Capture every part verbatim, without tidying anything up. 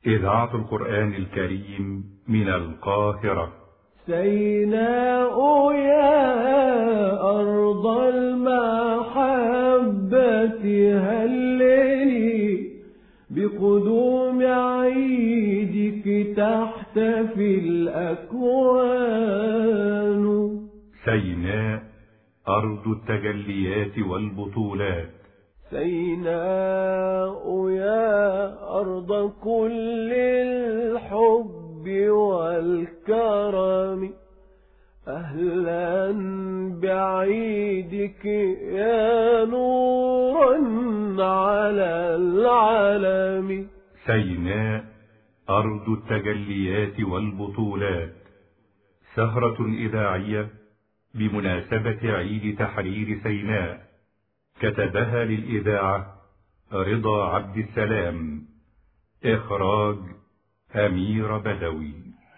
إذاعة القرآن الكريم من القاهرة. سيناء يا أرض المحبة هللي بقدوم عيدك تحتفي الأكوان. سيناء أرض التجليات والبطولات. سيناء يا أرض كل الحب والكرم أهلا بعيدك يا نورا على العالم. سيناء أرض التجليات والبطولات. سهرة إذاعية بمناسبة عيد تحرير سيناء، كتبها للإذاعة رضا عبد السلام، إخراج أمير بدوي.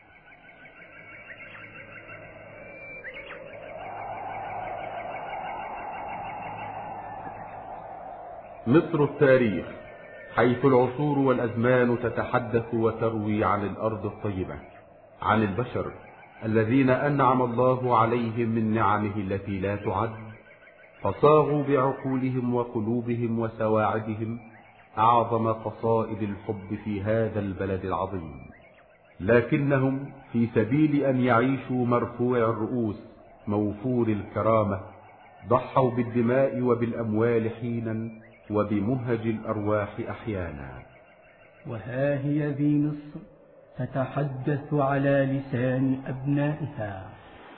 مصر التاريخ، حيث العصور والأزمان تتحدث وتروي عن الأرض الطيبة، عن البشر الذين أنعم الله عليهم من نعمه التي لا تعد، فصاغوا بعقولهم وقلوبهم وسواعدهم أعظم قصائد الحب في هذا البلد العظيم، لكنهم في سبيل أن يعيشوا مرفوع الرؤوس موفور الكرامة ضحوا بالدماء وبالأموال حينا وبمهج الأرواح أحيانا. وها هي ذي مصر تتحدث على لسان أبنائها.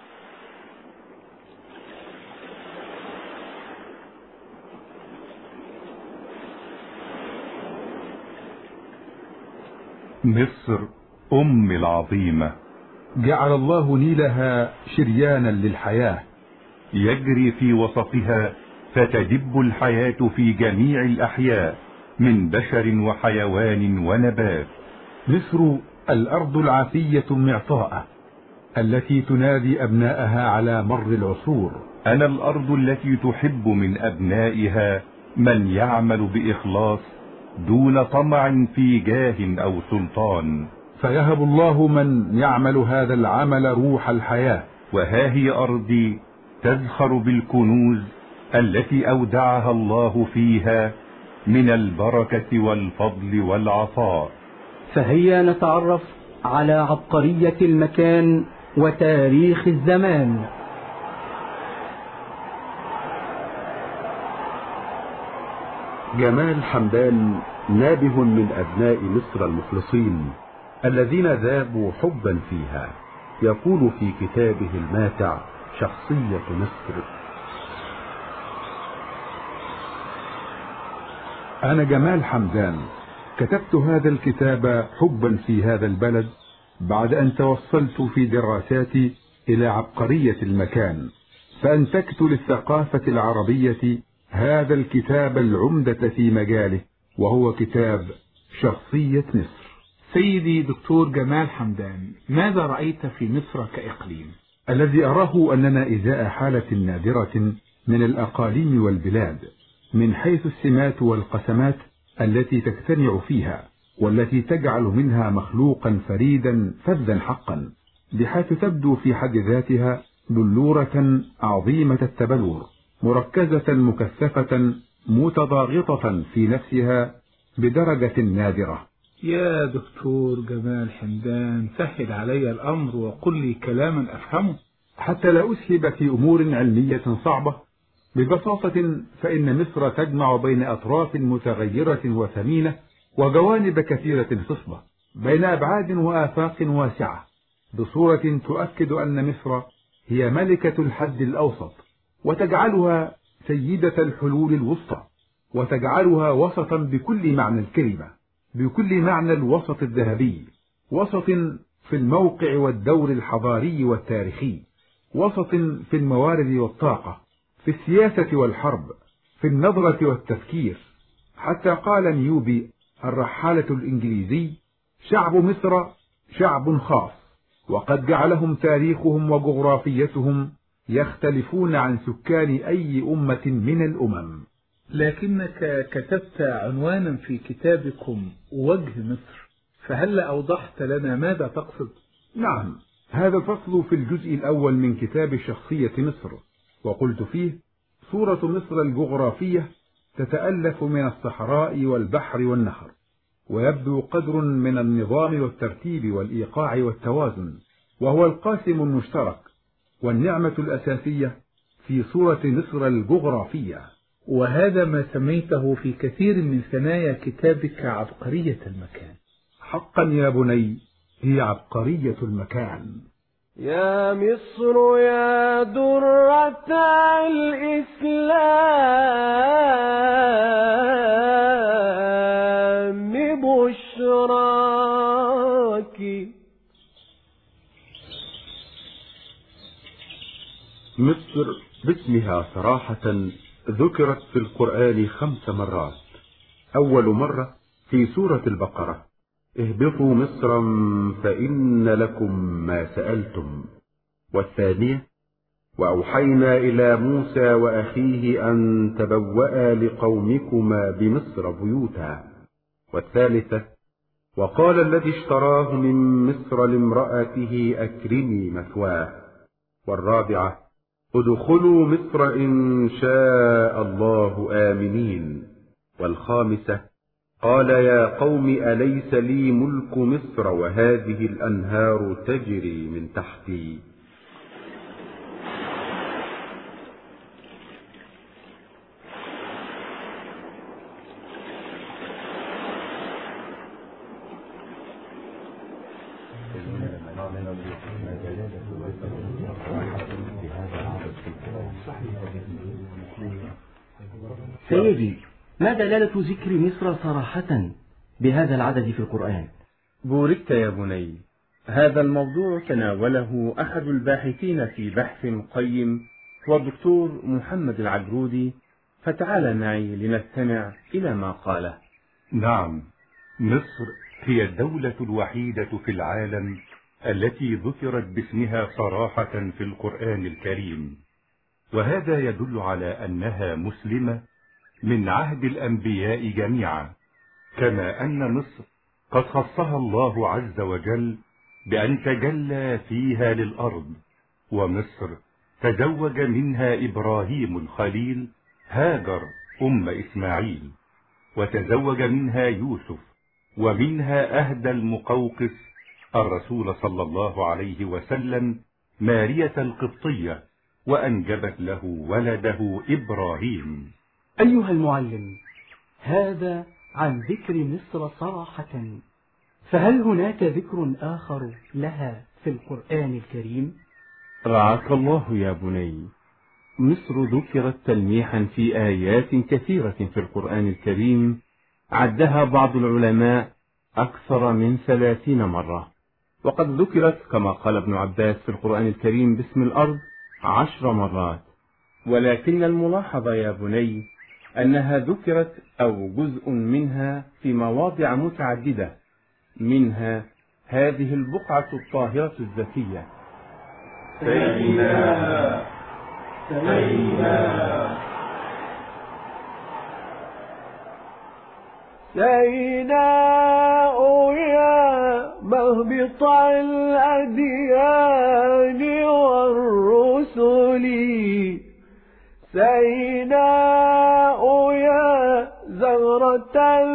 مصر أم العظيمة، جعل الله نيلها شريانا للحياة، يجري في وسطها فتدب الحياة في جميع الأحياء من بشر وحيوان ونبات. مصر الأرض العافية المعطاءة التي تنادي أبنائها على مر العصور. أنا الأرض التي تحب من أبنائها من يعمل بإخلاص دون طمع في جاه أو سلطان، فيهب الله من يعمل هذا العمل روح الحياة. وها هي أرضي تزخر بالكنوز التي أودعها الله فيها من البركة والفضل والعطاء. فهيا نتعرف على عبقرية المكان وتاريخ الزمان. جمال حمدان نابه من أبناء مصر المخلصين الذين ذابوا حبا فيها، يقول في كتابه الماتع شخصية مصر: أنا جمال حمدان كتبت هذا الكتاب حبا في هذا البلد بعد أن توصلت في دراساتي إلى عبقرية المكان، فأنتجت للثقافة العربية هذا الكتاب العمدة في مجاله، وهو كتاب شخصية مصر. سيدي دكتور جمال حمدان، ماذا رأيت في مصر كإقليم؟ الذي أراه أننا إزاء حالة نادرة من الأقاليم والبلاد من حيث السمات والقسمات التي تجتمع فيها، والتي تجعل منها مخلوقا فريدا فذا حقا، بحيث تبدو في حد ذاتها بلورة عظيمة التبلور، مركزة مكثفة متضاغطة في نفسها بدرجة نادرة. يا دكتور جمال حمدان، سهل علي الأمر وقل لي كلاما أفهمه. حتى لا أسهب في أمور علمية صعبة، ببساطة فإن مصر تجمع بين أطراف متغيرة وثمينة وجوانب كثيرة خصبة، بين أبعاد وآفاق واسعة، بصورة تؤكد أن مصر هي ملكة الحد الأوسط، وتجعلها سيدة الحلول الوسطى، وتجعلها وسطا بكل معنى الكلمة، بكل معنى الوسط الذهبي، وسط في الموقع والدور الحضاري والتاريخي، وسط في الموارد والطاقة، في السياسة والحرب، في النظرة والتفكير. حتى قال نيوبي الرحالة الإنجليزي: شعب مصر شعب خاص، وقد جعلهم تاريخهم وجغرافيتهم يختلفون عن سكان أي أمة من الأمم. لكنك كتبت عنوانا في كتابكم وجه مصر، فهل أوضحت لنا ماذا تقصد؟ نعم، هذا الفصل في الجزء الأول من كتاب شخصية مصر، وقلت فيه: صورة مصر الجغرافية تتألف من الصحراء والبحر والنهر، ويبدو قدر من النظام والترتيب والإيقاع والتوازن، وهو القاسم المشترك والنعمة الأساسية في صورة مصر الجغرافية. وهذا ما سميته في كثير من ثنايا كتابك عبقرية المكان. حقا يا بني، هي عبقرية المكان. يا مصر يا درة الإسلام بشراك. مصر باسمها صراحة ذكرت في القرآن خمس مرات. أول مرة في سورة البقرة: اهبطوا مصرا فإن لكم ما سألتم. والثانية: وأوحينا إلى موسى وأخيه أن تبوأ لقومكما بمصر بيوتا. والثالثة: وقال الذي اشتراه من مصر لامرأته أكرمي مثواه. والرابعة: ادخلوا مصر إن شاء الله آمنين. والخامسة: قال يا قوم أليس لي ملك مصر وهذه الأنهار تجري من تحتي. سيدي، ما دلالة ذكر مصر صراحة بهذا العدد في القرآن؟ بوركت يا بني. هذا الموضوع تناوله أحد الباحثين في بحث قيم والدكتور محمد العجرودي، فتعال معي لنستمع إلى ما قاله. نعم، مصر هي الدولة الوحيدة في العالم التي ذكرت باسمها صراحة في القرآن الكريم، وهذا يدل على أنها مسلمة من عهد الأنبياء جميعا، كما أن مصر قد خصها الله عز وجل بأن تجلى فيها للأرض، ومصر تزوج منها إبراهيم الخليل هاجر أم إسماعيل، وتزوج منها يوسف، ومنها أهدى المقوقس الرسول صلى الله عليه وسلم مارية القبطية، وأنجبت له ولده إبراهيم. أيها المعلم، هذا عن ذكر مصر صراحة، فهل هناك ذكر آخر لها في القرآن الكريم؟ رعاك الله يا بني. مصر ذكرت تلميحا في آيات كثيرة في القرآن الكريم، عدها بعض العلماء أكثر من ثلاثين مرة، وقد ذكرت كما قال ابن عباس في القرآن الكريم باسم الأرض عشر مرات. ولكن الملاحظ يا بني أنها ذكرت أو جزء منها في مواضع متعددة، منها هذه البقعة الطاهرة الزكية: سينا سينا سيناء يا مهبط الأديان والرسل، سيناء يا زهرة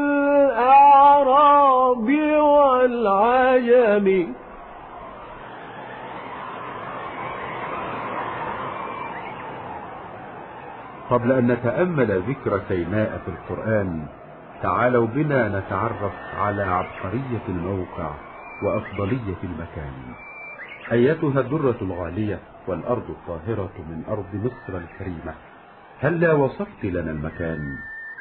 الأعراب والعجم. قبل أن نتأمل ذكر سيناء في القرآن، تعالوا بنا نتعرف على عبقرية الموقع وأفضلية المكان. أيتها الدرة الغالية والأرض الطاهرة من أرض مصر الكريمة، هلا وصفت لنا المكان؟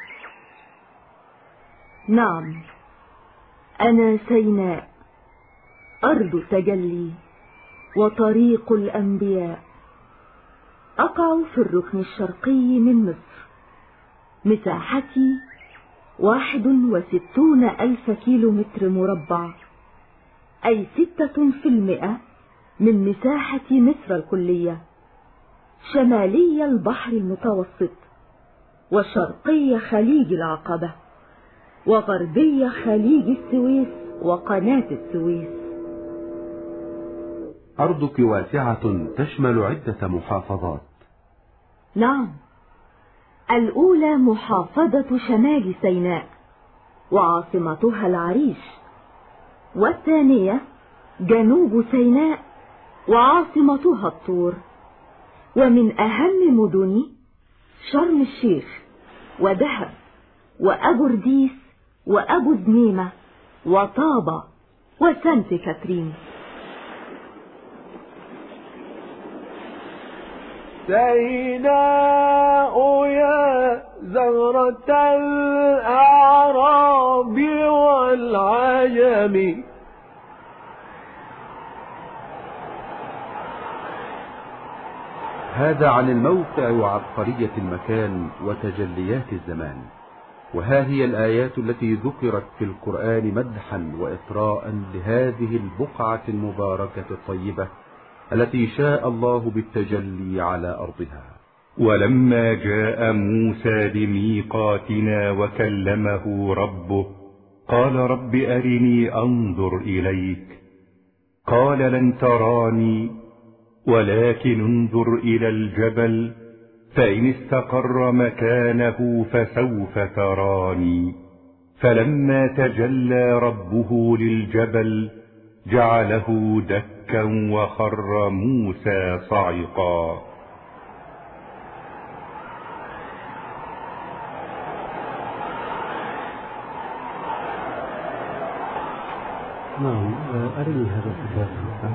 نعم، أنا سيناء، أرض التجلي وطريق الأنبياء. أقع في الركن الشرقي من مصر، مساحتي واحد وستون ألف كيلو متر مربع، أي ستة في المئة من مساحة مصر الكلية، شمالي البحر المتوسط، وشرقي خليج العقبة، وغربي خليج السويس، وقناة السويس. أرضك واسعة تشمل عدة محافظات. نعم، الأولى محافظة شمال سيناء وعاصمتها العريش، والثانية جنوب سيناء وعاصمتها الطور، ومن أهم مدن شرم الشيخ ودهب وأبورديس وأبو زنيمة وطابة وسانت كاترين. سيناء يا زهرة الأعراب والعجم. هذا عن الموقع وعبقرية المكان وتجليات الزمان. وها هي الآيات التي ذكرت في القرآن مدحا وإطراء لهذه البقعة المباركة الطيبة التي شاء الله بالتجلي على أرضها. ولما جاء موسى لميقاتنا وكلمه ربه قال رب أرني أنظر إليك قال لن تراني ولكن انظر إلى الجبل فإن استقر مكانه فسوف تراني. فلما تجلى ربه للجبل جعله دكا وخر موسى صعقا. نعم، أرني هذا الكتاب.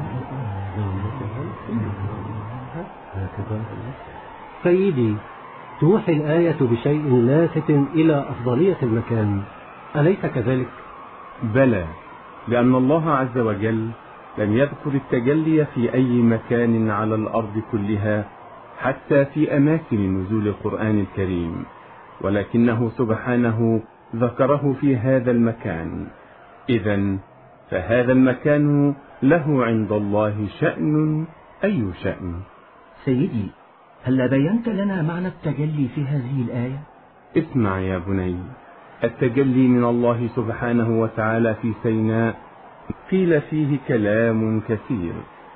سيدي، توحي الآية بشيء لافت إلى أفضلية المكان، أليس كذلك؟ بلى، لأن الله عز وجل لم يذكر التجلي في أي مكان على الأرض كلها حتى في أماكن نزول القرآن الكريم، ولكنه سبحانه ذكره في هذا المكان. إذن فهذا المكان له عند الله شأن. أي شأن؟ سيدي، هل بينت لنا معنى التجلي في هذه الآية؟ اسمع يا بني، التجلي من الله سبحانه وتعالى في سيناء قيل فيه كلام كثير،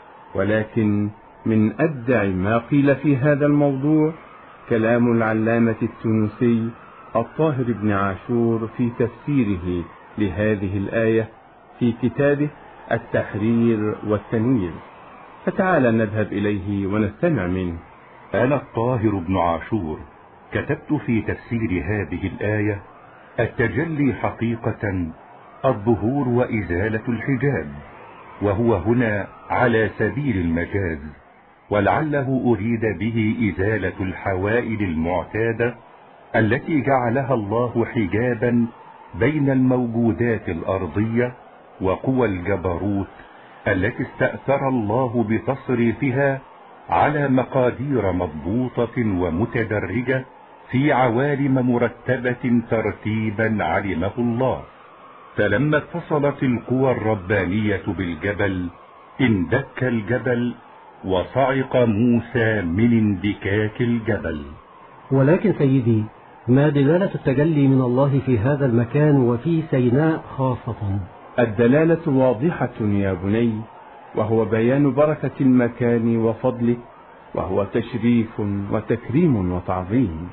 ولكن من أبدع ما قيل في هذا الموضوع كلام العلامة التونسي الطاهر بن عاشور في تفسيره لهذه الآية في كتابه التحرير والتنوير، فتعال نذهب إليه ونستمع منه. أنا الطاهر بن عاشور كتبت في تفسير هذه الآية: التجلي حقيقة الظهور وإزالة الحجاب، وهو هنا على سبيل المجاز، ولعله أريد به إزالة الحوائل المعتادة التي جعلها الله حجابا بين الموجودات الأرضية وقوى الجبروت التي استأثر الله بتصريفها على مقادير مضبوطة ومتدرجة في عوالم مرتبة ترتيبا علمه الله. فلما اتصلت القوى الربانية بالجبل اندك الجبل وصعق موسى من اندكاك الجبل. ولكن سيدي، ما دلالة التجلي من الله في هذا المكان وفي سيناء خاصة؟ الدلالة واضحة يا بني، وهو بيان بركة المكان وفضله، وهو تشريف وتكريم وتعظيم.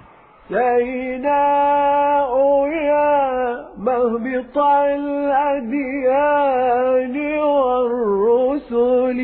سيناء يا مهبط الأديان والرسل.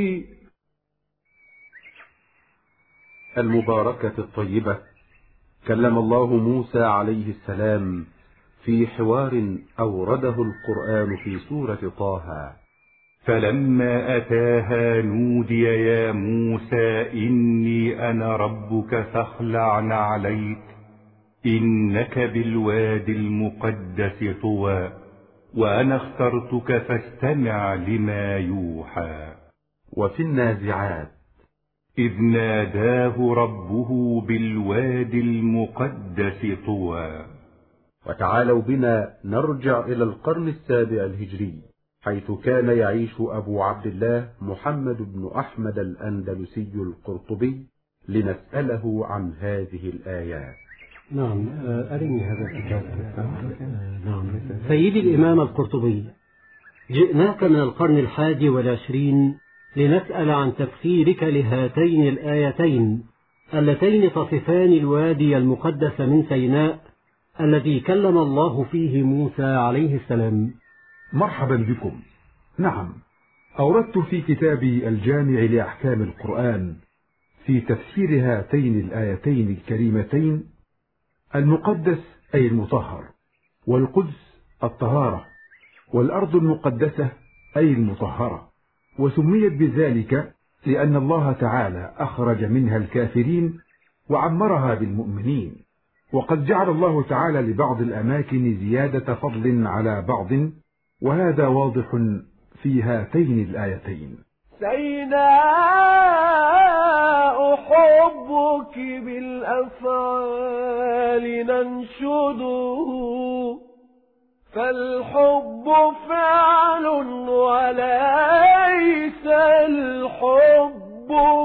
المباركة الطيبة كلم الله موسى عليه السلام في حوار أورده القرآن في سورة طه: فلما أتاها نودي يا موسى إني أنا ربك فاخلع عليك إنك بالوادي المقدس طوى وأنا اخترتك فاستمع لما يوحى. وفي النازعات: إذ ناداه ربه بالوادي المقدس طوى. وتعالوا بنا نرجع إلى القرن السابع الهجري، حيث كان يعيش أبو عبد الله محمد بن أحمد الأندلسي القرطبي، لنسأله عن هذه الآيات. نعم، أرني هذا الكتاب. نعم. سيدي الإمام القرطبي، جئناك من القرن الحادي والعشرين لنسأل عن تفسيرك لهاتين الآيتين اللتين تصفان الوادي المقدس من سيناء الذي كلم الله فيه موسى عليه السلام. مرحبا بكم. نعم، أوردت في كتابي الجامع لأحكام القرآن في تفسير هاتين الآيتين الكريمتين المقدس أي المطهر، والقدس الطهارة، والأرض المقدسة أي المطهرة، وسميت بذلك لأن الله تعالى أخرج منها الكافرين وعمرها بالمؤمنين، وقد جعل الله تعالى لبعض الأماكن زيادة فضل على بعض، وهذا واضح في هاتين الآيتين. سيناء حبك بالأفعال ننشده، فالحب فعل وليس الحب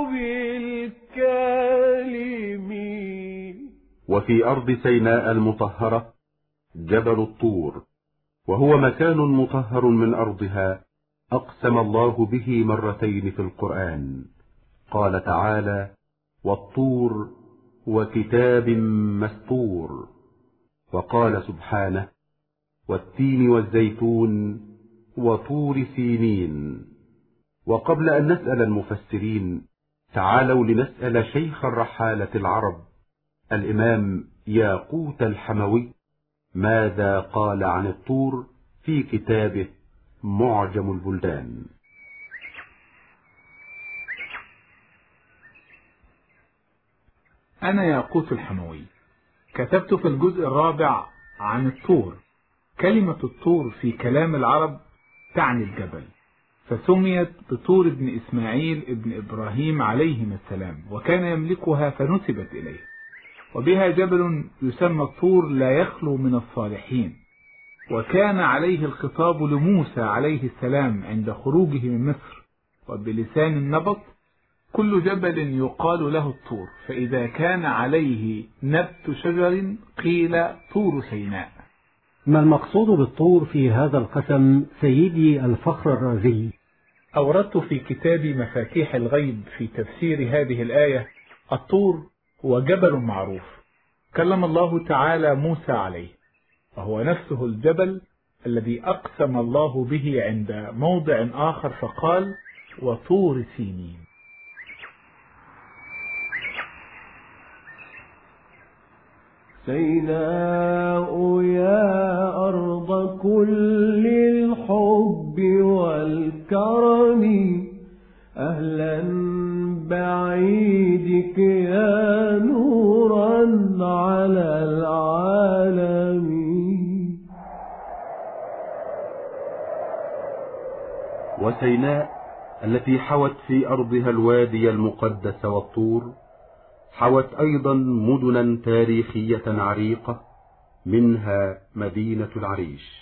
بالكلم. وفي أرض سيناء المطهرة جبل الطور، وهو مكان مطهر من أرضها أقسم الله به مرتين في القرآن. قال تعالى: والطور وكتاب مسطور. وقال سبحانه: والتين والزيتون وطور سينين. وقبل أن نسأل المفسرين، تعالوا لنسأل شيخ الرحالة العرب الإمام ياقوت الحموي ماذا قال عن الطور في كتابه معجم البلدان. أنا ياقوت الحموي، كتبت في الجزء الرابع عن الطور. كلمة الطور في كلام العرب تعني الجبل، فسميت بطور ابن إسماعيل ابن إبراهيم عليهما السلام، وكان يملكها فنسبت إليه. وبها جبل يسمى الطور لا يخلو من الصالحين، وكان عليه الخطاب لموسى عليه السلام عند خروجه من مصر. وبلسان النبط كل جبل يقال له الطور، فإذا كان عليه نبت شجر قيل طور سيناء. ما المقصود بالطور في هذا القسم سيدي الفخر الرازي؟ أوردت في كتابي مفاتيح الغيب في تفسير هذه الآية: الطور هو جبل معروف كلم الله تعالى موسى عليه، وهو نفسه الجبل الذي أقسم الله به عند موضع آخر فقال: وطور سينين. سيناء يا أرض كل الحب والكرم، أهلا بعيدك يا نورا على العالمين. وسيناء التي حوت في أرضها الوادي المقدس والطور، حوت أيضا مدنا تاريخية عريقة، منها مدينة العريش.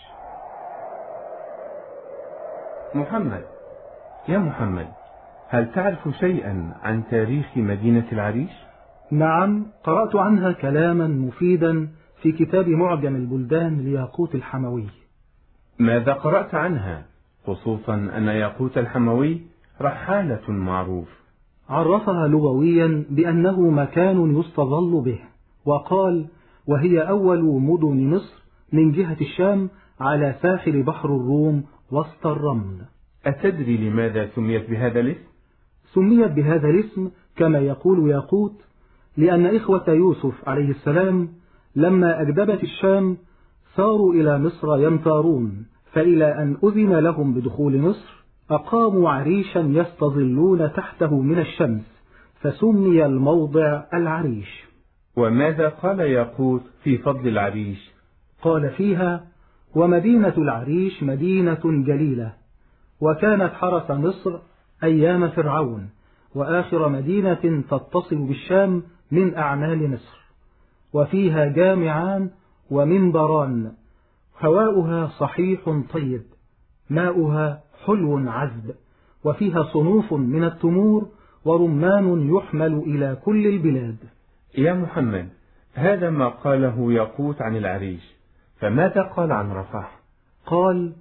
محمد، يا محمد، هل تعرف شيئا عن تاريخ مدينة العريش؟ نعم، قرأت عنها كلاما مفيدا في كتاب معجم البلدان لياقوت الحموي. ماذا قرأت عنها، خصوصا أن ياقوت الحموي رحالة معروف؟ عرفها لغويا بأنه مكان يستظل به، وقال: وهي أول مدن مصر من جهة الشام على ساحل بحر الروم وسط الرمل. أتدري لماذا سميت بهذا الاسم؟ سميت بهذا الاسم كما يقول ياقوت لأن إخوة يوسف عليه السلام لما أجدبت الشام ساروا إلى مصر يمتارون، فإلى أن أذن لهم بدخول مصر أقاموا عريشا يستظلون تحته من الشمس، فسمي الموضع العريش. وماذا قال ياقوت في فضل العريش؟ قال فيها: ومدينة العريش مدينة جليلة، وكانت حرس مصر أيام فرعون، وآخر مدينة تتصل بالشام من أعمال مصر، وفيها جامعان ومنبران، هواؤها صحيح طيب، ماؤها حلو عذب، وفيها صنوف من التمور ورمان يحمل إلى كل البلاد. يا محمد، هذا ما قاله ياقوت عن العريش، فماذا قال عن رفح؟ قال: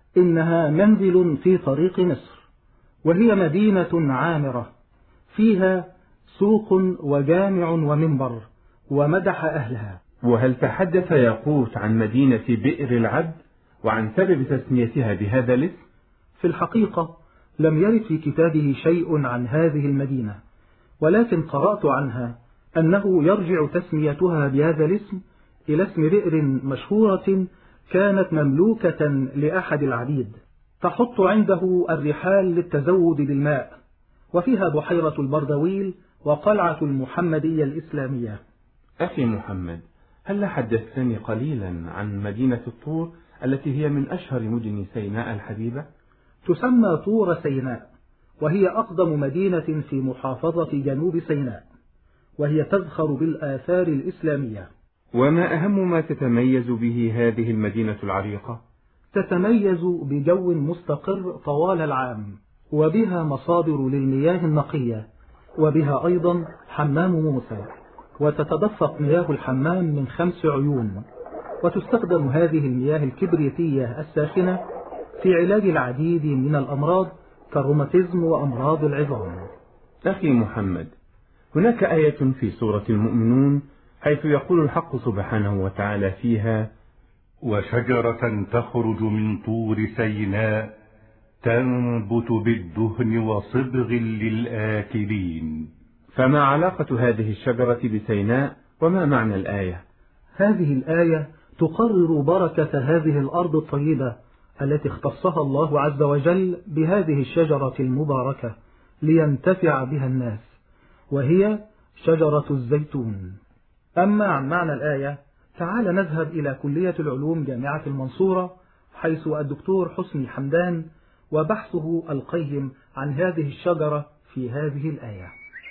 إنها منزل في طريق مصر، وهي مدينة عامرة فيها سوق وجامع ومنبر، ومدح أهلها. وهل تحدث ياقوت عن مدينة بئر العبد وعن سبب تسميتها بهذا الاسم؟ في الحقيقة لم يرد في كتابه شيء عن هذه المدينة، ولكن قرأت عنها أنه يرجع تسميتها بهذا الاسم إلى اسم بئر مشهورة كانت مملوكة لأحد العبيد تحط عنده الرحال للتزود بالماء، وفيها بحيرة البردويل وقلعة المحمدية الإسلامية. أخي محمد، هل حدثتني قليلا عن مدينة الطور التي هي من أشهر مدن سيناء الحبيبة؟ تسمى طور سيناء، وهي أقدم مدينة في محافظة جنوب سيناء، وهي تزخر بالآثار الإسلامية. وما أهم ما تتميز به هذه المدينة العريقة؟ تتميز بجو مستقر طوال العام، وبها مصادر للمياه النقية، وبها أيضا حمام موسى، وتتدفق مياه الحمام من خمس عيون، وتستخدم هذه المياه الكبريتية الساخنة في علاج العديد من الأمراض كالروماتيزم وأمراض العظام. أخي محمد، هناك آية في سورة المؤمنون حيث يقول الحق سبحانه وتعالى فيها: وشجرة تخرج من طور سيناء تنبت بالدهن وصبغ للآكلين. فما علاقة هذه الشجرة بسيناء، وما معنى الآية؟ هذه الآية تقرر بركة هذه الأرض الطيبة التي اختصها الله عز وجل بهذه الشجرة المباركة لينتفع بها الناس، وهي شجرة الزيتون. أما عن معنى الآية، تعال نذهب إلى كلية العلوم جامعة المنصورة، حيث الدكتور حسني حمدان وبحثه القيم عن هذه الشجرة في هذه الآية.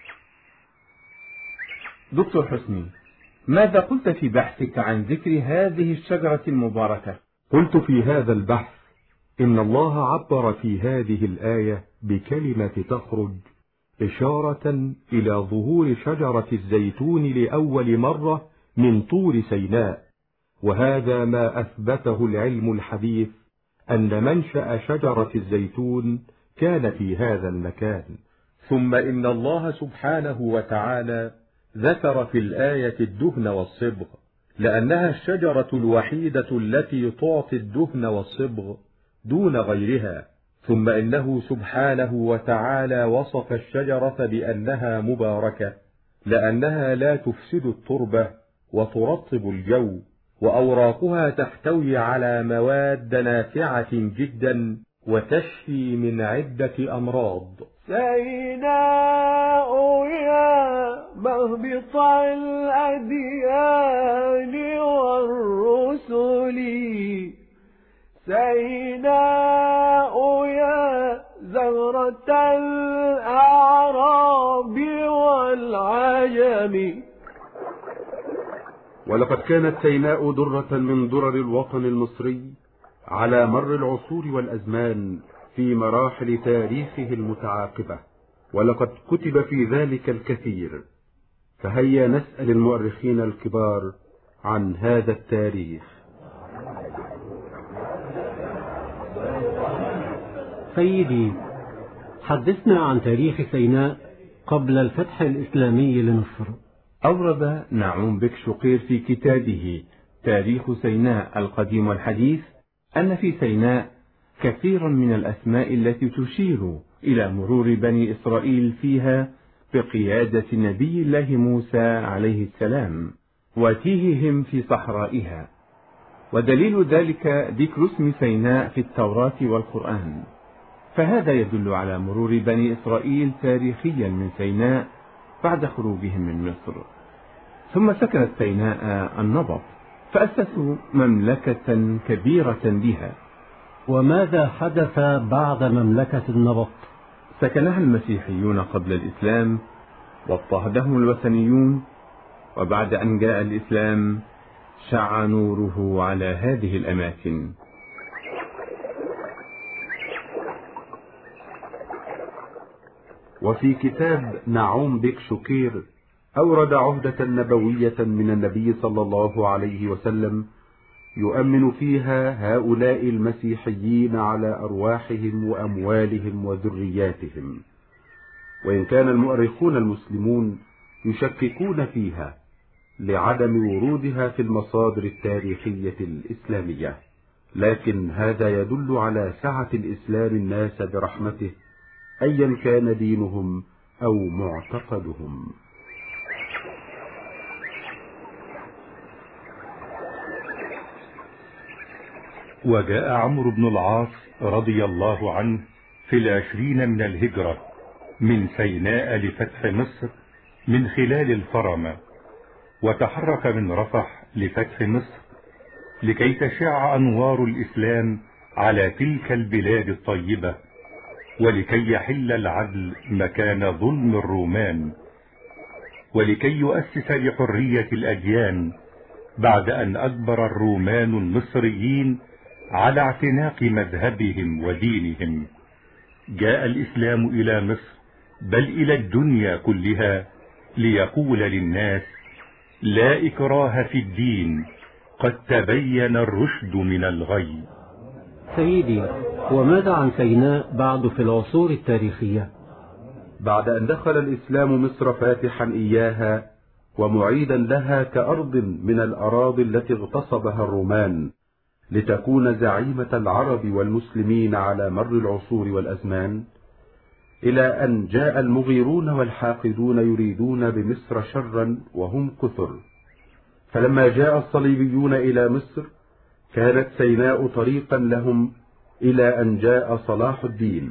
دكتور حسني، ماذا قلت في بحثك عن ذكر هذه الشجرة المباركة؟ قلت في هذا البحث إن الله عبر في هذه الآية بكلمة تخرج إشارة إلى ظهور شجرة الزيتون لأول مرة من طور سيناء، وهذا ما أثبته العلم الحديث أن منشأ شجرة الزيتون كان في هذا المكان. ثم إن الله سبحانه وتعالى ذكر في الآية الدهن والصبغ لأنها الشجرة الوحيدة التي تعطي الدهن والصبغ دون غيرها. ثم إنه سبحانه وتعالى وصف الشجرة بأنها مباركة لأنها لا تفسد التربة وترطب الجو، وأوراقها تحتوي على مواد نافعة جدا وتشفي من عدة أمراض. سيناء يا مهبط الأديان والرسل، سيناء يا زهرة الأعراب والعجم. ولقد كانت سيناء درة من درر الوطن المصري على مر العصور والأزمان في مراحل تاريخه المتعاقبة، ولقد كتب في ذلك الكثير. فهيا نسأل المؤرخين الكبار عن هذا التاريخ. سيدي، حدثنا عن تاريخ سيناء قبل الفتح الإسلامي لمصر. أورد نعوم بك شقير في كتابه تاريخ سيناء القديم والحديث أن في سيناء كثيرا من الأسماء التي تشير إلى مرور بني إسرائيل فيها بقيادة نبي الله موسى عليه السلام وتيههم في صحرائها، ودليل ذلك ذكر اسم سيناء في التوراة والقرآن، فهذا يدل على مرور بني إسرائيل تاريخيا من سيناء بعد خروجهم من مصر. ثم سكنت سيناء النبط فأسسوا مملكة كبيرة بها. وماذا حدث بعد مملكة النبط؟ سكنها المسيحيون قبل الإسلام واضطهدهم الوثنيون، وبعد أن جاء الإسلام شع نوره على هذه الأماكن. وفي كتاب نعوم بك شقير أورد عهدة نبوية من النبي صلى الله عليه وسلم يؤمن فيها هؤلاء المسيحيين على أرواحهم وأموالهم وذرياتهم، وإن كان المؤرخون المسلمون يشككون فيها لعدم ورودها في المصادر التاريخية الإسلامية، لكن هذا يدل على سعة الإسلام الناس برحمته أيا كان دينهم أو معتقدهم. وجاء عمرو بن العاص رضي الله عنه في العشرين من الهجرة من سيناء لفتح مصر من خلال الفرمة، وتحرك من رفح لفتح مصر لكي تشع أنوار الإسلام على تلك البلاد الطيبة، ولكي يحل العدل مكان ظلم الرومان، ولكي يؤسس لحرية الأديان بعد أن أجبر الرومان المصريين على اعتناق مذهبهم ودينهم. جاء الإسلام إلى مصر بل إلى الدنيا كلها ليقول للناس: لا إكراه في الدين، قد تبين الرشد من الغي. سيدي، وماذا عن سيناء بعد في العصور التاريخية؟ بعد أن دخل الإسلام مصر فاتحا إياها ومعيدا لها كأرض من الأراضي التي اغتصبها الرومان لتكون زعيمة العرب والمسلمين على مر العصور والأزمان، إلى أن جاء المغيرون والحاقدون يريدون بمصر شرا وهم كثر، فلما جاء الصليبيون إلى مصر كانت سيناء طريقا لهم إلى أن جاء صلاح الدين.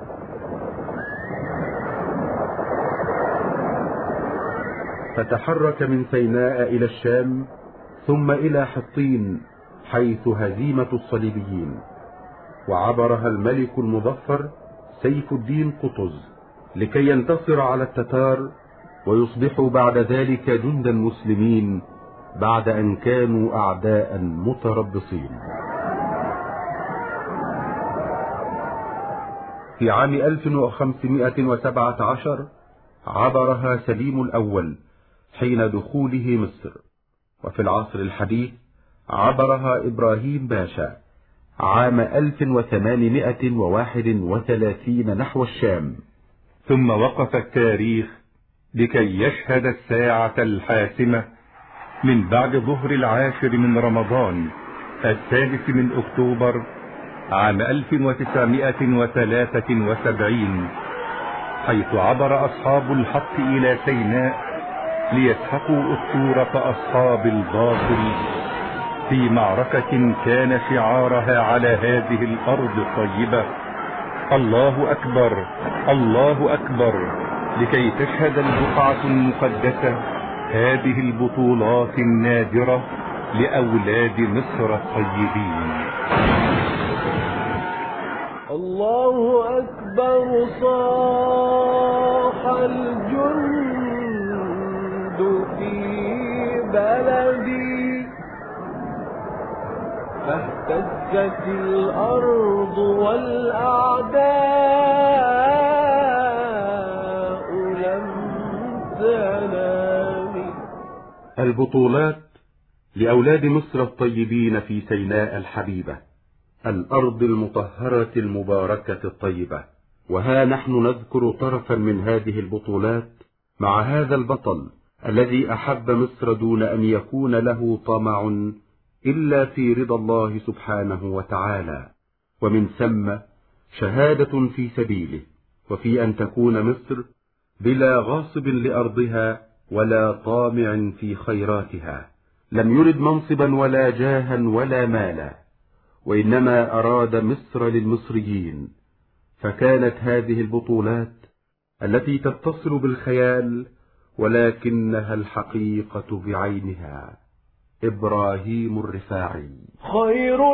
فتحرك من سيناء إلى الشام ثم إلى حطين حيث هزيمة الصليبيين، وعبرها الملك المظفر سيف الدين قطز لكي ينتصر على التتار ويصبحوا بعد ذلك جندا مسلمين بعد أن كانوا أعداء متربصين. في عام ألف وخمسمائة وسبعة عشر عبرها سليم الأول حين دخوله مصر، وفي العصر الحديث عبرها إبراهيم باشا عام ألف وثمانمائة وواحد وثلاثين نحو الشام. ثم وقف التاريخ لكي يشهد الساعة الحاسمة من بعد ظهر العاشر من رمضان السادس من أكتوبر عام ألف وتسعمائة وثلاثة وسبعين، حيث عبر أصحاب الحق إلى سيناء ليسحقوا أسطورة أصحاب الباطل في معركة كان شعارها على هذه الأرض الطيبة: الله أكبر، الله أكبر، لكي تشهد البقعة المقدسة هذه البطولات النادرة لأولاد مصر الطيبين. الله أكبر، صاح الجند في بلدي، فاهتزت الأرض والأعداء لم تنام. البطولات لأولاد مصر الطيبين في سيناء الحبيبة، الأرض المطهرة المباركة الطيبة. وها نحن نذكر طرفا من هذه البطولات مع هذا البطل الذي أحب مصر دون أن يكون له طمع إلا في رضا الله سبحانه وتعالى، ومن ثم شهادة في سبيله، وفي أن تكون مصر بلا غاصب لأرضها ولا طامع في خيراتها، لم يرد منصبا ولا جاها ولا مالا، وإنما أراد مصر للمصريين. فكانت هذه البطولات التي تتصل بالخيال ولكنها الحقيقة بعينها. إبراهيم الرفاعي: خير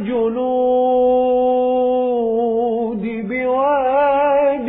الجنود بواد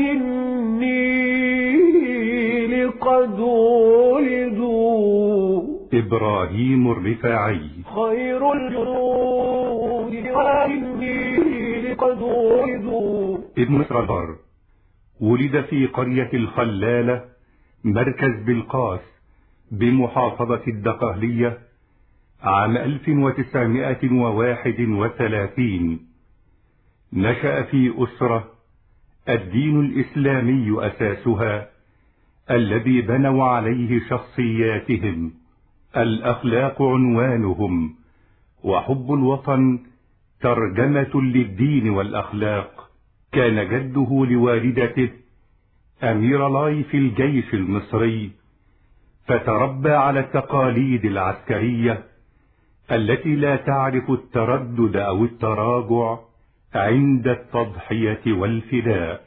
النيل قد ولدوا. إبراهيم الرفاعي: خير الجنود بواد النيل قد ولدوا. ابن مصر البر، ولد في قرية الخلالة مركز بلقاس بمحافظة الدقهلية عام ألف وتسعمائة وواحد وثلاثين نشأ في أسرة الدين الإسلامي أساسها، الذي بنوا عليه شخصياتهم، الأخلاق عنوانهم، وحب الوطن ترجمة للدين والأخلاق. كان جده لوالدته أمير لاي في الجيش المصري، فتربى على التقاليد العسكرية التي لا تعرف التردد أو التراجع عند التضحية والفداء.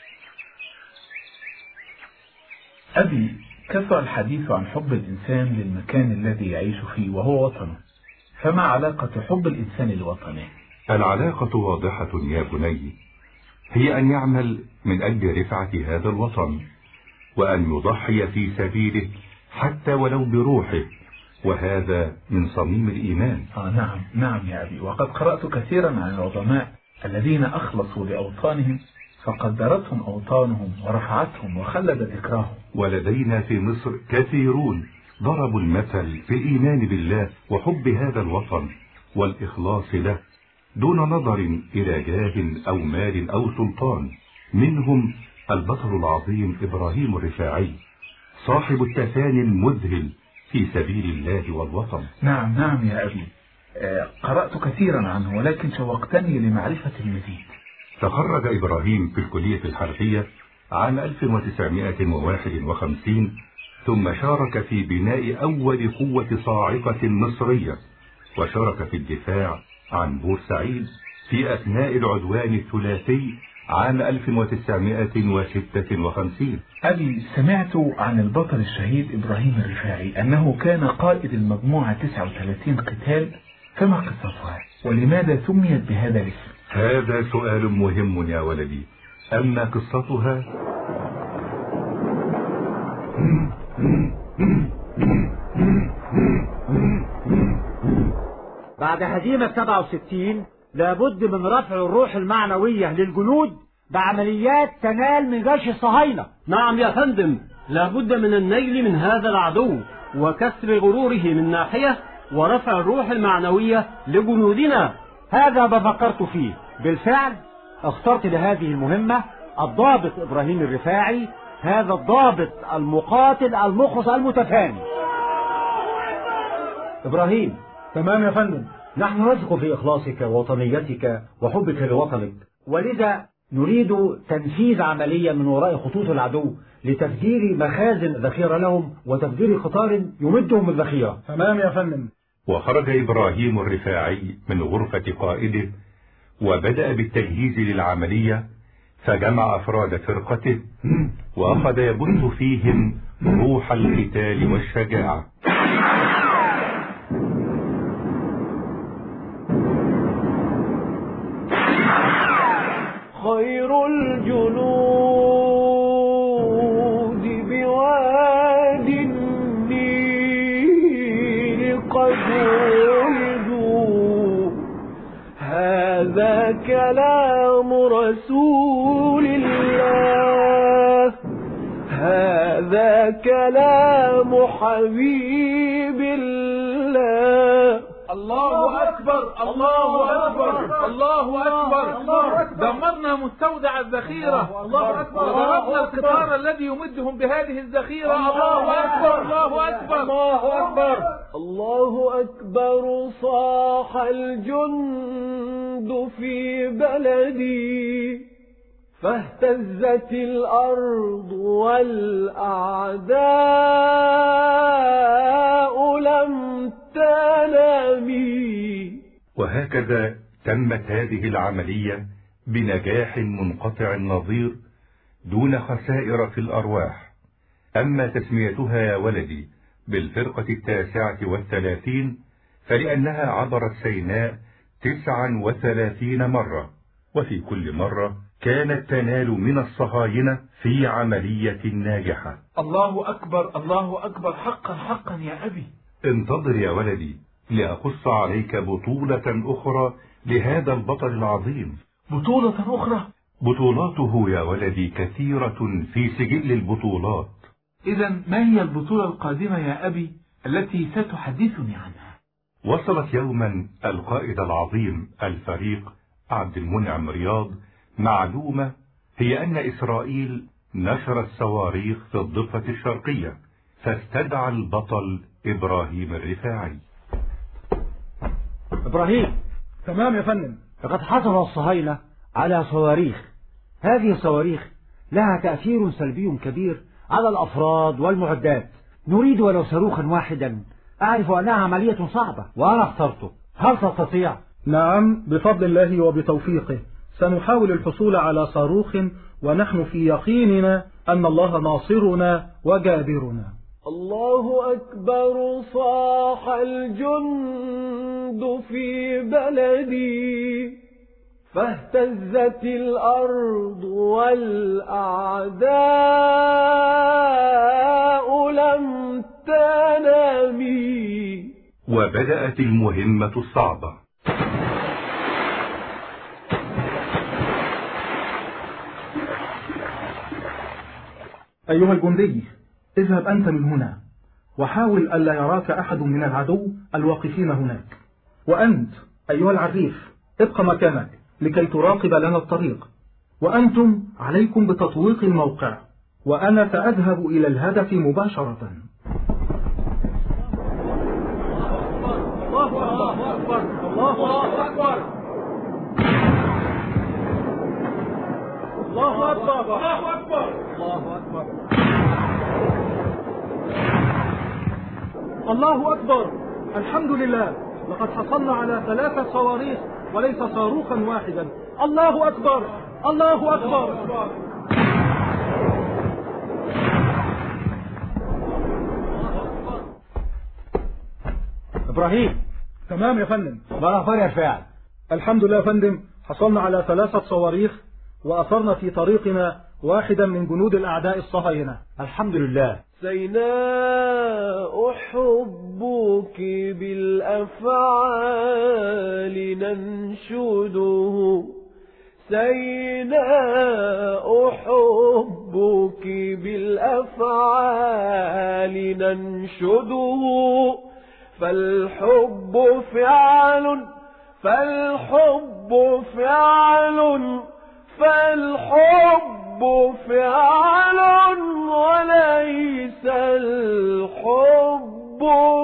أبي، كثر الحديث عن حب الإنسان للمكان الذي يعيش فيه وهو وطنه، فما علاقة حب الإنسان لوطنه؟ العلاقة واضحة يا بني، هي أن يعمل من أجل رفعة هذا الوطن، وأن يضحي في سبيله حتى ولو بروحه، وهذا من صميم الإيمان. آه نعم نعم يا أبي، وقد قرأت كثيرا عن العظماء الذين أخلصوا لأوطانهم فقدرتهم أوطانهم ورفعتهم وخلد ذكراهم. ولدينا في مصر كثيرون ضربوا المثل في الإيمان بالله وحب هذا الوطن والإخلاص له دون نظر إلى جاه أو مال أو سلطان. منهم البطل العظيم إبراهيم الرفاعي، صاحب التفاني المذهل في سبيل الله والوطن. نعم نعم يا أبي، قرأت كثيرا عنه ولكن شوقتني لمعرفة المزيد. تخرج إبراهيم في الكلية الحربية عام ألف وتسعمائة وواحد وخمسين، ثم شارك في بناء أول قوة صاعقة مصرية، وشارك في الدفاع عن بورسعيد في أثناء العدوان الثلاثي عام ألف وتسعمائة وستة وخمسين. أبي، سمعت عن البطل الشهيد إبراهيم الرفاعي أنه كان قائد المجموعة تسعة وثلاثين قتال، فما قصتها ولماذا سميت بهذا الاسم؟ هذا سؤال مهم يا ولدي. أما قصتها بعد هزيمة سبعة وستين لابد من رفع الروح المعنوية للجنود بعمليات تنال من جيش الصهاينة. نعم يا فندم، لابد من النيل من هذا العدو وكسر غروره من ناحية، ورفع الروح المعنوية لجنودنا. هذا ما فكرت فيه بالفعل. اخترت لهذه المهمة الضابط إبراهيم الرفاعي، هذا الضابط المقاتل المخلص المتفاني. إبراهيم. تمام يا فندم. نحن نثق في إخلاصك ووطنيتك وحبك لوطنك، ولذا نريد تنفيذ عملية من وراء خطوط العدو لتفجير مخازن ذخيرة لهم وتفجير قطار يمدهم بالذخيرة. تمام يا فندم. وخرج إبراهيم الرفاعي من غرفة قائده وبدأ بالتجهيز للعملية، فجمع أفراد فرقته وأخذ يبث فيهم روح القتال والشجاعة. خير الجنود بواد النيل قد ولدوا، هذا كلام رسول الله، هذا كلام حبيب الله. الله أكبر الله أكبر الله أكبر. دمرنا مستودع الذخيرة، الله أكبر. وضربنا القطار الذي يمدهم بهذه الذخيرة. الله أكبر الله أكبر الله أكبر الله أكبر. صاح الجند في بلدي، فاهتزت الأرض والأعداء لم تنامي. وهكذا تمت هذه العملية بنجاح منقطع النظير دون خسائر في الأرواح. أما تسميتها يا ولدي بالفرقة التاسعة والثلاثين فلأنها عبرت سيناء تسعا وثلاثين مرة، وفي كل مرة كانت تنال من الصهاينة في عملية ناجحة. الله أكبر الله أكبر. حقا حقا يا أبي. انتظر يا ولدي لأقص عليك بطولة أخرى لهذا البطل العظيم. بطولة أخرى؟ بطولاته يا ولدي كثيرة في سجل البطولات. إذا ما هي البطولة القادمة يا أبي التي ستحدثني عنها؟ وصلت يوما القائد العظيم الفريق عبد المنعم رياض معلومة، هي أن إسرائيل نشرت صواريخ في الضفة الشرقية، فاستدعى البطل إبراهيم الرفاعي. إبراهيم. تمام يا فندم. لقد حصل الصهاينة على صواريخ. هذه الصواريخ لها تأثير سلبي كبير على الأفراد والمعدات. نريد ولو صاروخا واحدا. أعرف أنها عملية صعبة وأنا اخترته. هل تستطيع؟ نعم، بفضل الله وبتوفيقه سنحاول الحصول على صاروخ، ونحن في يقيننا أن الله ناصرنا وجابرنا. الله أكبر صاح الجند في بلدي، فاهتزت الأرض والأعداء لم تنامي. وبدأت المهمة الصعبة. أيها الجندي، اذهب أنت من هنا، وحاول ألا يراك أحد من العدو الواقفين هناك. وأنت أيها العريف ابق مكانك لكي تراقب لنا الطريق، وأنتم عليكم بتطويق الموقع، وأنا سأذهب إلى الهدف مباشرة. الله أكبر الله أكبر الله أكبر الله أكبر الله أكبر الله أكبر. الحمد لله، لقد حصلنا على ثلاثة صواريخ وليس صاروخا واحدا. الله أكبر الله أكبر. إبراهيم. تمام يا فندم. ما الأخبار يا رفاعي؟ الحمد لله يا فندم، حصلنا على ثلاثة صواريخ وأثرنا في طريقنا واحدا من جنود الأعداء الصهاينة. الحمد لله. سيناء أحبك بالأفعال ننشده، سيناء أحبك بالأفعال ننشده، فالحب فعل فالحب فعل فالحب فعل وليس الحب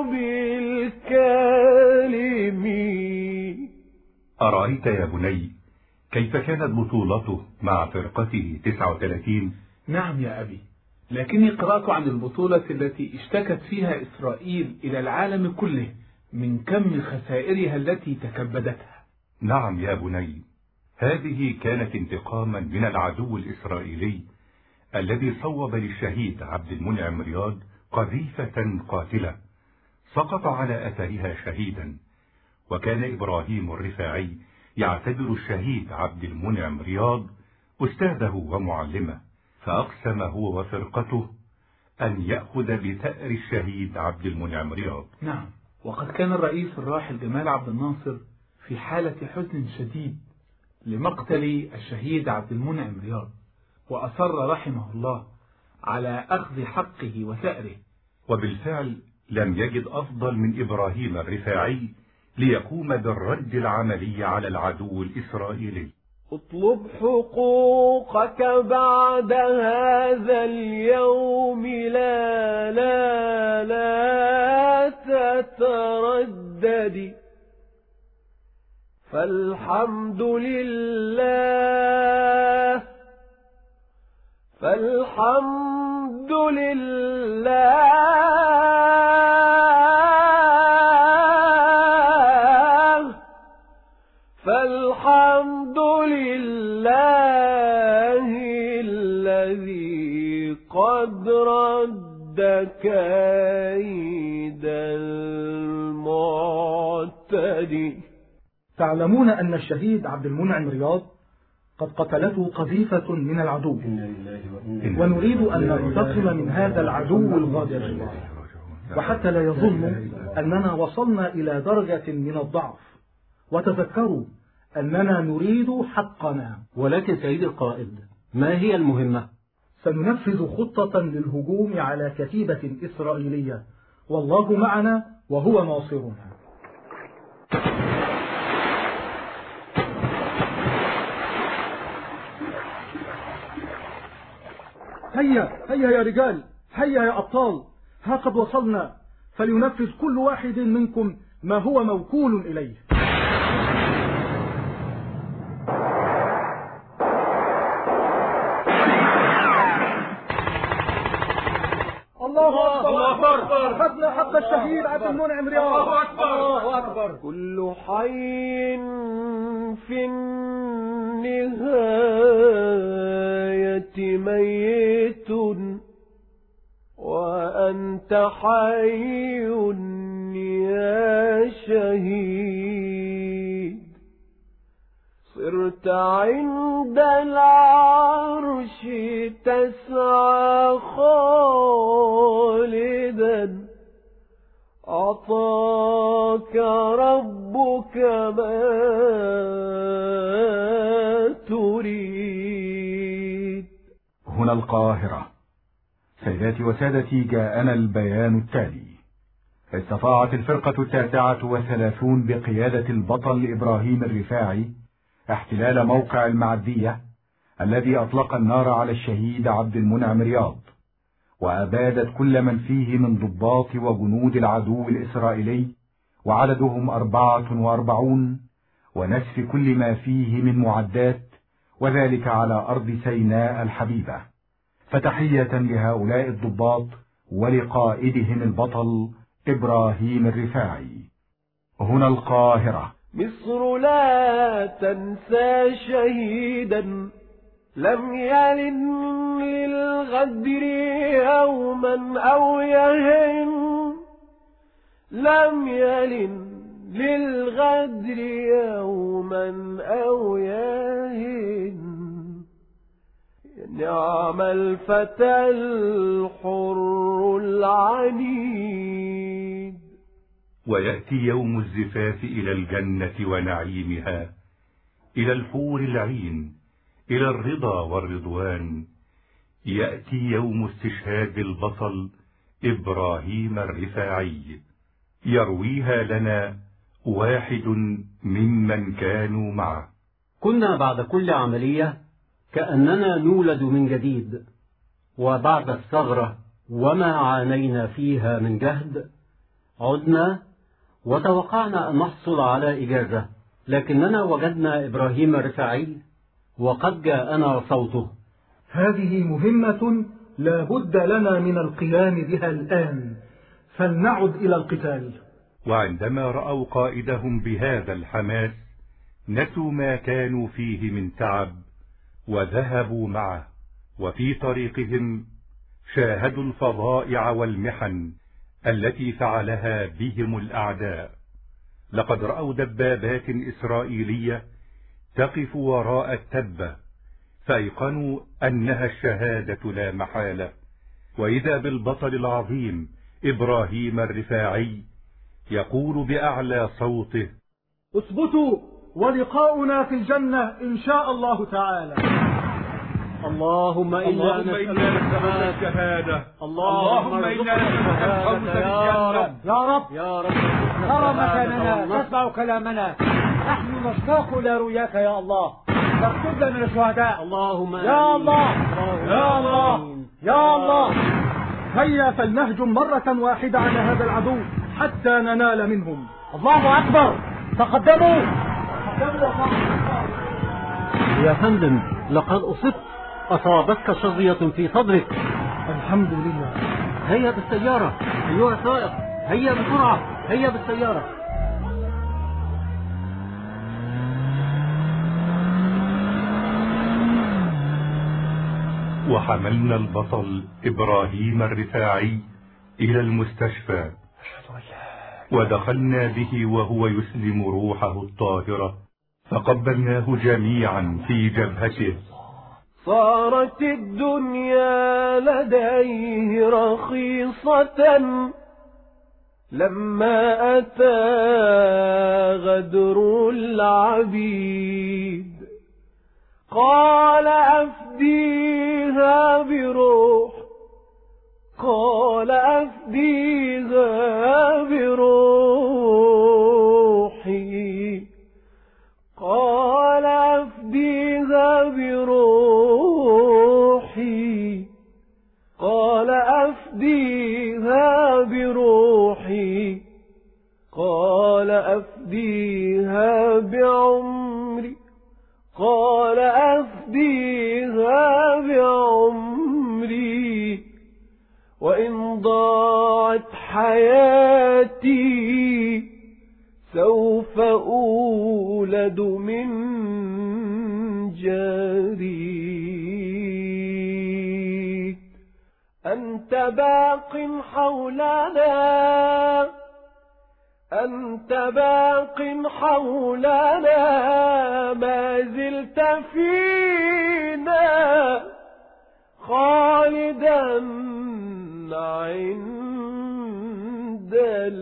بالكلم. أرأيت يا بني كيف كانت بطولته مع فرقته تسعة وثلاثين؟ نعم يا أبي، لكني قرأت عن البطولة التي اشتكت فيها إسرائيل إلى العالم كله من كم خسائرها التي تكبدتها. نعم يا بني، هذه كانت انتقاما من العدو الإسرائيلي الذي صوب للشهيد عبد المنعم رياض قذيفة قاتلة سقط على أثرها شهيدا. وكان إبراهيم الرفاعي يعتبر الشهيد عبد المنعم رياض أستاذه ومعلمه، فأقسم هو وفرقته أن يأخذ بثأر الشهيد عبد المنعم رياض. نعم، وقد كان الرئيس الراحل جمال عبد الناصر في حالة حزن شديد لمقتل الشهيد عبد المنعم رياض، وأصر رحمه الله على أخذ حقه وثأره. وبالفعل لم يجد أفضل من إبراهيم الرفاعي ليقوم بالرد العملي على العدو الإسرائيلي. اطلب حقوقك بعد هذا اليوم، لا لا لا تتردد، فالحمد لله فالحمد لله فالحمد لله الذي قد رد كيد المعتدي. تعلمون أن الشهيد عبد المنعم رياض قد قتلته قذيفة من العدو، ونريد أن ننتقم من هذا العدو الغادر، وحتى لا يظنوا أننا وصلنا إلى درجة من الضعف، وتذكروا أننا نريد حقنا. ولكن سيد القائد، ما هي المهمة؟ سننفذ خطة للهجوم على كتيبة إسرائيلية، والله معنا وهو ناصرنا. هيا هيا يا رجال، هيا يا أبطال، ها قد وصلنا، فلينفذ كل واحد منكم ما هو موكول إليه. الله أكبر، الله أكبر، أخذنا حق الشهيد عبد المنعم رياض. الله أكبر، الله أكبر. كل حي في النهاية ميت وأنت حي يا شهيد، صرت عند العرش تسعى خالدا، أعطاك ربك ما تريد. هنا القاهرة. سيداتي وسادتي، جاءنا البيان التالي. استطاعت الفرقة التاسعة وثلاثون بقيادة البطل إبراهيم الرفاعي احتلال موقع المعدية الذي أطلق النار على الشهيد عبد المنعم رياض، وأبادت كل من فيه من ضباط وجنود العدو الإسرائيلي وعددهم أربعة وأربعون، ونسف كل ما فيه من معدات، وذلك على أرض سيناء الحبيبة. فتحية لهؤلاء الضباط ولقائدهم البطل إبراهيم الرفاعي. هنا القاهرة. مصر لا تنسى شهيدا لم يلن للغدر يوما أو يهن، لم يلن للغدر يوما أو يهن. نعم الفتى الحر العنيد. ويأتي يوم الزفاف إلى الجنة ونعيمها، إلى الحور العين، إلى الرضا والرضوان. يأتي يوم استشهاد البطل إبراهيم الرفاعي، يرويها لنا واحد ممن كانوا معه. كنا بعد كل عملية كأننا نولد من جديد، وبعد الثغرة وما عانينا فيها من جهد عدنا وتوقعنا أن نحصل على إجازة، لكننا وجدنا إبراهيم الرفاعي وقد جاءنا صوته. هذه مهمة لا بد لنا من القيام بها الآن، فلنعد إلى القتال. وعندما رأوا قائدهم بهذا الحماس نسوا ما كانوا فيه من تعب وذهبوا معه، وفي طريقهم شاهدوا الفظائع والمحن التي فعلها بهم الأعداء. لقد رأوا دبابات إسرائيلية تقف وراء التبة، فأيقنوا أنها الشهادة لا محالة. وإذا بالبطل العظيم إبراهيم الرفاعي يقول بأعلى صوته: اثبتوا ولقاؤنا في الجنة إن شاء الله تعالى. اللهم إنا نسألك الشهادة، اللهم إنا نسألك الفوز بالجنة. يا رب يا رب ترى مكاننا، تسمع كلامنا، نحن نشتاق إلى رؤياك يا الله، فاكتبنا من الشهداء. اللهم يا الله يا الله يا الله. هيا فلنهجم مرة واحدة على هذا العدو حتى ننال منهم. الله أكبر، تقدموا. يا فندم، لقد أصبت، أصابتك شظية في صدرك. الحمد لله. هيا بالسيارة أيها السائق، هيا بسرعة، هيا بالسيارة. وحملنا البطل إبراهيم الرفاعي إلى المستشفى، ودخلنا به وهو يسلم روحه الطاهرة، فقبلناه جميعا في جبهته. صارت الدنيا لديه رخيصة لما أتى غدر العبيد. قال أفديها بروح، قال أفديها بروحي، قال أفديها بروحي. قال أفديها بعمري وإن ضاعت حياتي سوف أولد من جديد. أنت باق حولنا أنت باق حولنا ما زلت فينا خالدا عند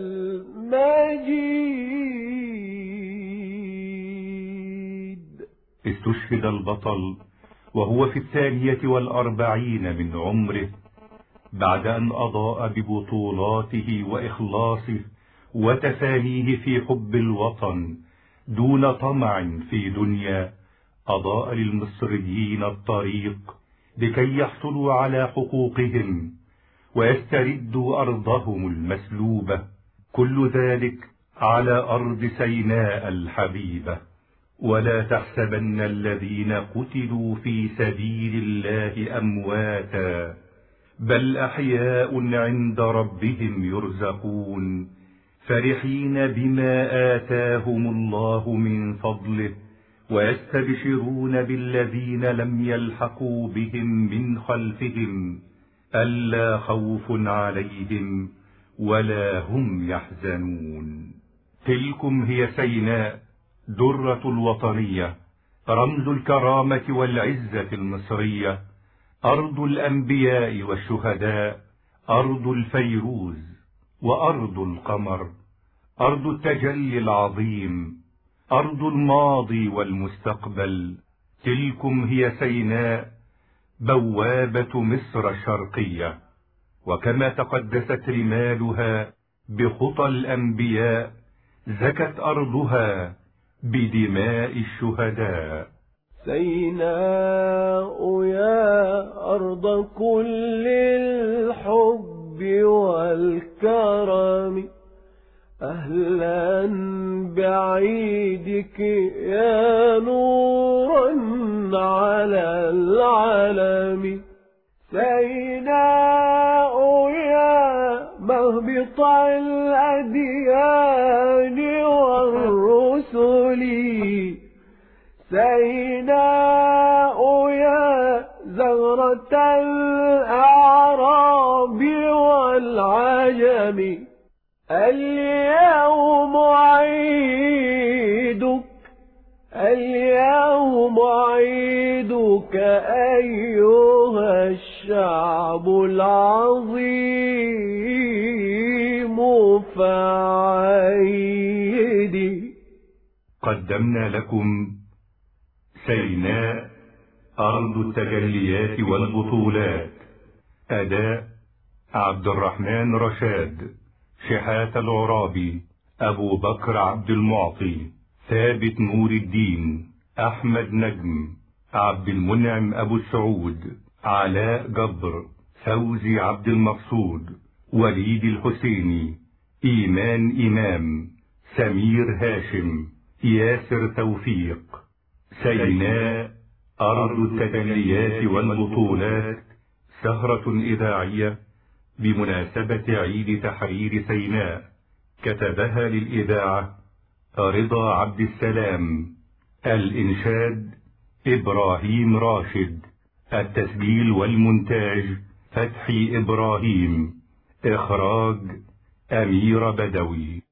المجيد. استشهد البطل وهو في الثانية والأربعين من عمره بعد أن أضاء ببطولاته وإخلاصه وتفانيه في حب الوطن دون طمع في دنيا. أضاء للمصريين الطريق لكي يحصلوا على حقوقهم ويستردوا أرضهم المسلوبة، كل ذلك على أرض سيناء الحبيبة. ولا تحسبن الذين قتلوا في سبيل الله أمواتا بل أحياء عند ربهم يرزقون فرحين بما آتاهم الله من فضله ويستبشرون بالذين لم يلحقوا بهم من خلفهم ألا خوف عليهم ولا هم يحزنون. تلكم هي سيناء درة الوطنية، رمز الكرامة والعزة المصرية، أرض الأنبياء والشهداء، أرض الفيروز وأرض القمر، أرض التجلي العظيم، أرض الماضي والمستقبل. تلكم هي سيناء بوابة مصر الشرقية، وكما تقدست رمالها بخطى الأنبياء زكت أرضها بدماء الشهداء. سيناء يا أرض كل الحب والكرم، أهلا بعيدك يا نورا على العالم. سيناء يا مهبط الأديان والرسل، سيناء يا زهرة الأعراب والعجم. اليوم عيدك اليوم عيدك أيها الشعب العظيم فعيدي. قدمنا لكم سيناء أرض التجليات والبطولات. أداء عبد الرحمن رشاد، شحات العرابي، أبو بكر عبد المعطي، ثابت نور الدين، أحمد نجم، عبد المنعم أبو السعود، علاء جبر، فوزي عبد المقصود، وليد الحسيني، إيمان إمام، سمير هاشم، ياسر توفيق. سيناء أرض التجليات والبطولات، سهرة إذاعية بمناسبة عيد تحرير سيناء، كتبها للإذاعة رضا عبد السلام، الإنشاد إبراهيم راشد، التسجيل والمونتاج فتحي إبراهيم، إخراج أمير بدوي.